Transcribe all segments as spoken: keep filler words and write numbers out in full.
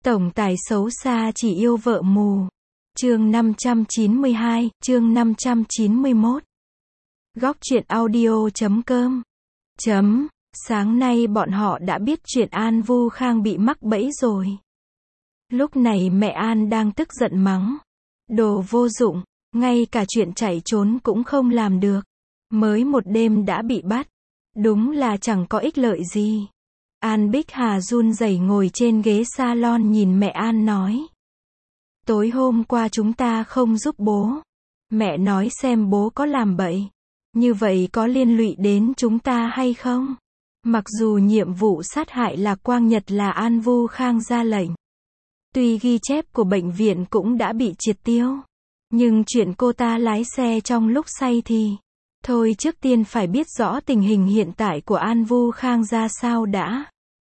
Tổng tài xấu xa chỉ yêu vợ mù. Chương năm trăm chín mươi hai, chương năm trăm chín mươi mốt. Góc truyện audio chấm com. Chấm. Sáng nay bọn họ đã biết chuyện An Vu Khang bị mắc bẫy rồi. Lúc này mẹ An đang tức giận mắng. Đồ vô dụng, ngay cả chuyện chạy trốn cũng không làm được. Mới một đêm đã bị bắt. Đúng là chẳng có ích lợi gì. An Bích Hà run rẩy ngồi trên ghế salon nhìn mẹ An nói. Tối hôm qua chúng ta không giúp bố. Mẹ nói xem bố có làm bậy. Như vậy có liên lụy đến chúng ta hay không? Mặc dù nhiệm vụ sát hại Lạc Quang Nhật là An Vu Khang ra lệnh. Tuy ghi chép của bệnh viện cũng đã bị triệt tiêu. Nhưng chuyện cô ta lái xe trong lúc say thì... Thôi trước tiên phải biết rõ tình hình hiện tại của An Vu Khang ra sao đã.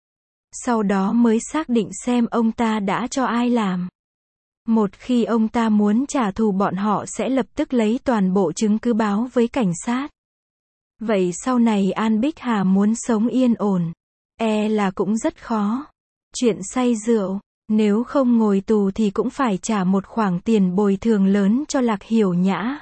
Sau đó mới xác định xem ông ta đã cho ai làm. Một khi ông ta muốn trả thù bọn họ sẽ lập tức lấy toàn bộ chứng cứ báo với cảnh sát. Vậy sau này An Bích Hà muốn sống yên ổn, e là cũng rất khó. Chuyện say rượu, nếu không ngồi tù thì cũng phải trả một khoản tiền bồi thường lớn cho Lạc Hiểu Nhã.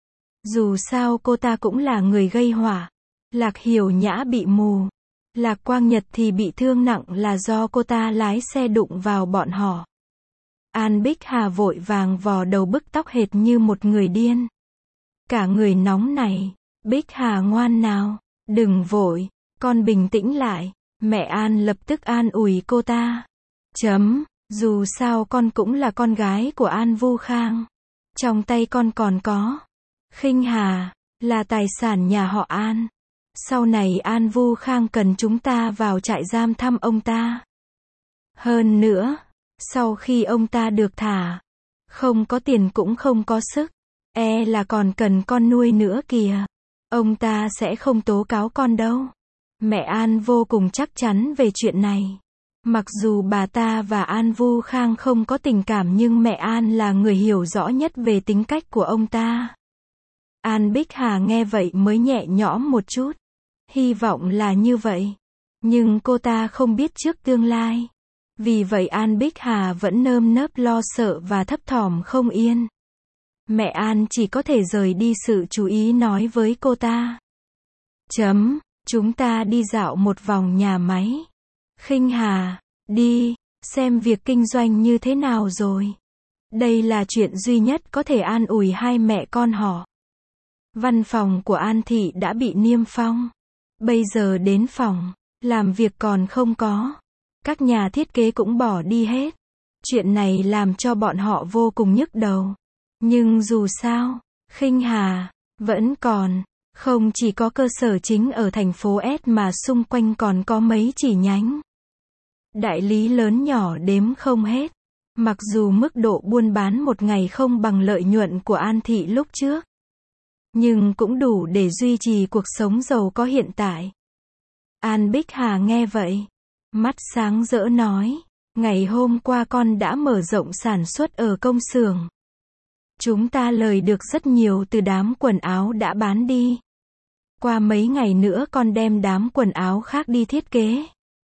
Dù sao cô ta cũng là người gây họa. Lạc Hiểu Nhã bị mù. Lạc Quang Nhật thì bị thương nặng là do cô ta lái xe đụng vào bọn họ. An Bích Hà vội vàng vò đầu bứt tóc hệt như một người điên. Cả người nóng này. Bích Hà ngoan nào, đừng vội, con bình tĩnh lại. Mẹ An lập tức an ủi cô ta. Chấm, dù sao con cũng là con gái của An Vu Khang. Trong tay con còn có Khinh Hà, là tài sản nhà họ An. Sau này An Vu Khang cần chúng ta vào trại giam thăm ông ta. Hơn nữa, sau khi ông ta được thả, không có tiền cũng không có sức, e là còn cần con nuôi nữa kìa. Ông ta sẽ không tố cáo con đâu. Mẹ An vô cùng chắc chắn về chuyện này. Mặc dù bà ta và An Vu Khang không có tình cảm nhưng mẹ An là người hiểu rõ nhất về tính cách của ông ta. An Bích Hà nghe vậy mới nhẹ nhõm một chút. Hy vọng là như vậy. Nhưng cô ta không biết trước tương lai. Vì vậy An Bích Hà vẫn nơm nớp lo sợ và thấp thỏm không yên. Mẹ An chỉ có thể rời đi sự chú ý nói với cô ta. Chấm, chúng ta đi dạo một vòng nhà máy. Khinh Hà, đi, xem việc kinh doanh như thế nào rồi. Đây là chuyện duy nhất có thể an ủi hai mẹ con họ. Văn phòng của An Thị đã bị niêm phong. Bây giờ đến phòng, làm việc còn không có. Các nhà thiết kế cũng bỏ đi hết. Chuyện này làm cho bọn họ vô cùng nhức đầu. Nhưng dù sao, Khinh Hà vẫn còn, không chỉ có cơ sở chính ở thành phố S mà xung quanh còn có mấy chi nhánh. Đại lý lớn nhỏ đếm không hết. Mặc dù mức độ buôn bán một ngày không bằng lợi nhuận của An Thị lúc trước, nhưng cũng đủ để duy trì cuộc sống giàu có hiện tại. An Bích Hà nghe vậy, mắt sáng rỡ nói, ngày hôm qua con đã mở rộng sản xuất ở công xưởng. Chúng ta lời được rất nhiều từ đám quần áo đã bán đi. Qua mấy ngày nữa con đem đám quần áo khác đi thiết kế.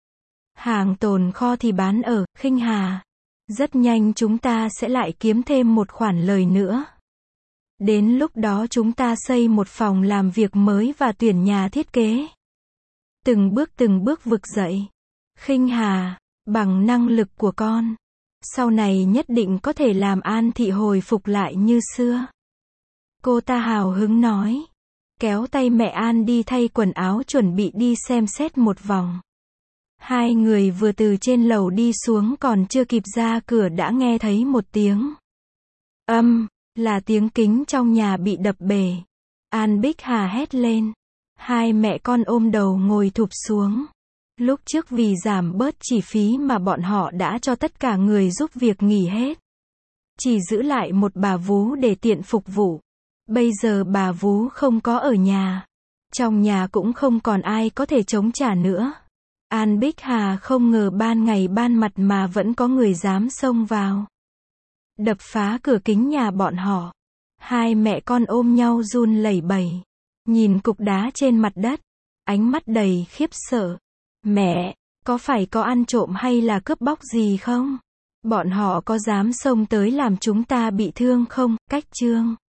Hàng tồn kho thì bán ở Khinh Hà. Rất nhanh chúng ta sẽ lại kiếm thêm một khoản lời nữa. Đến lúc đó chúng ta xây một phòng làm việc mới và tuyển nhà thiết kế. Từng bước từng bước vực dậy. Khinh Hà, bằng năng lực của con, sau này nhất định có thể làm An Thị hồi phục lại như xưa. Cô ta hào hứng nói. Kéo tay mẹ An đi thay quần áo chuẩn bị đi xem xét một vòng. Hai người vừa từ trên lầu đi xuống còn chưa kịp ra cửa đã nghe thấy một tiếng. Âm, là tiếng kính trong nhà bị đập bể. An Bích Hà hét lên. Hai mẹ con ôm đầu ngồi thụp xuống. Lúc trước vì giảm bớt chi phí mà bọn họ đã cho tất cả người giúp việc nghỉ hết. Chỉ giữ lại một bà vú để tiện phục vụ. Bây giờ bà vú không có ở nhà. Trong nhà cũng không còn ai có thể chống trả nữa. An Bích Hà không ngờ ban ngày ban mặt mà vẫn có người dám xông vào. Đập phá cửa kính nhà bọn họ. Hai mẹ con ôm nhau run lẩy bẩy. Nhìn cục đá trên mặt đất. Ánh mắt đầy khiếp sợ. Mẹ, có phải có ăn trộm hay là cướp bóc gì không? Bọn họ có dám xông tới làm chúng ta bị thương không? Cách chương